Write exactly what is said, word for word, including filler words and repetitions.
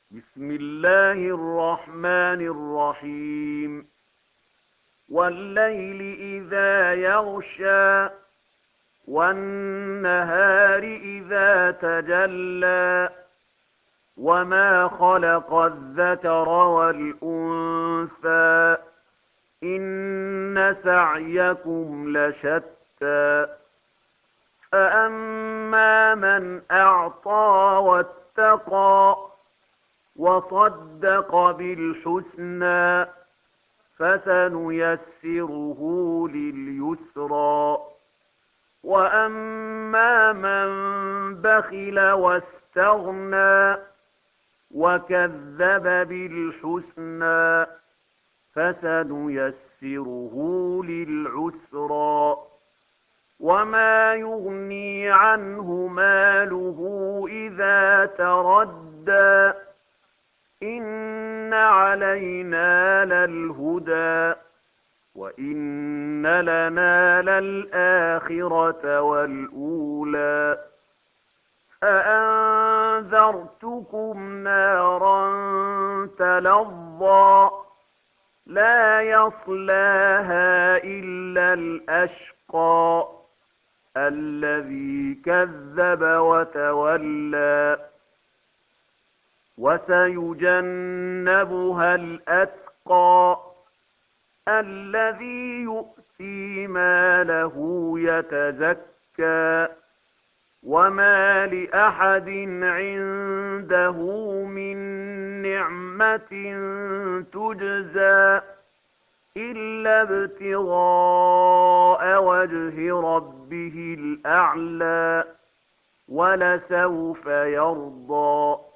بسم الله الرحمن الرحيم والليل إذا يغشى والنهار إذا تجلى وما خلق الذكر والأنثى إن سعيكم لشتى فأما من أعطى واتقى وصدق بالحسنى فسنيسره لليسرى وأما من بخل واستغنى وكذب بالحسنى فسنيسره للعسرى وما يغني عنه ماله إذا تردى إن علينا للهدى وإن لنا للآخرة والأولى فأنذرتكم نارا تلظى لا يصلاها إلا الأشقى الذي كذب وتولى وسيجنبها الأتقى الذي يؤتي ماله يتزكى وما لأحد عنده من نعمة تجزى إلا ابتغاء وجه ربه الأعلى ولسوف يرضى